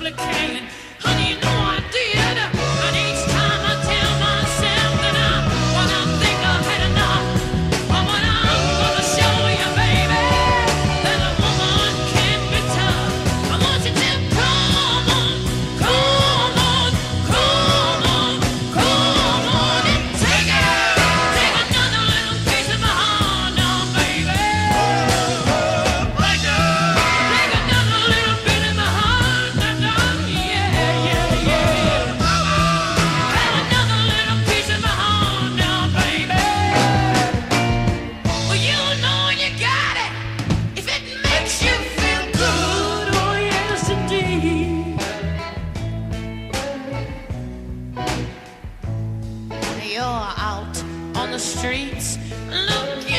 supplicating. Honey, you know I did. And each time I tell myself that when I think I've had enough, but when I'm gonna show you, baby, that a woman can be tough. I want you to come on, come on, come on, come on and take it. Take another little piece of my heart now, baby. Take another little bit of my heart now, yeah, yeah, yeah. Have another little piece of my heart now, baby. Well, you know you got it if it makes you feel good. Oh, yes, indeed. You're out on the streets looking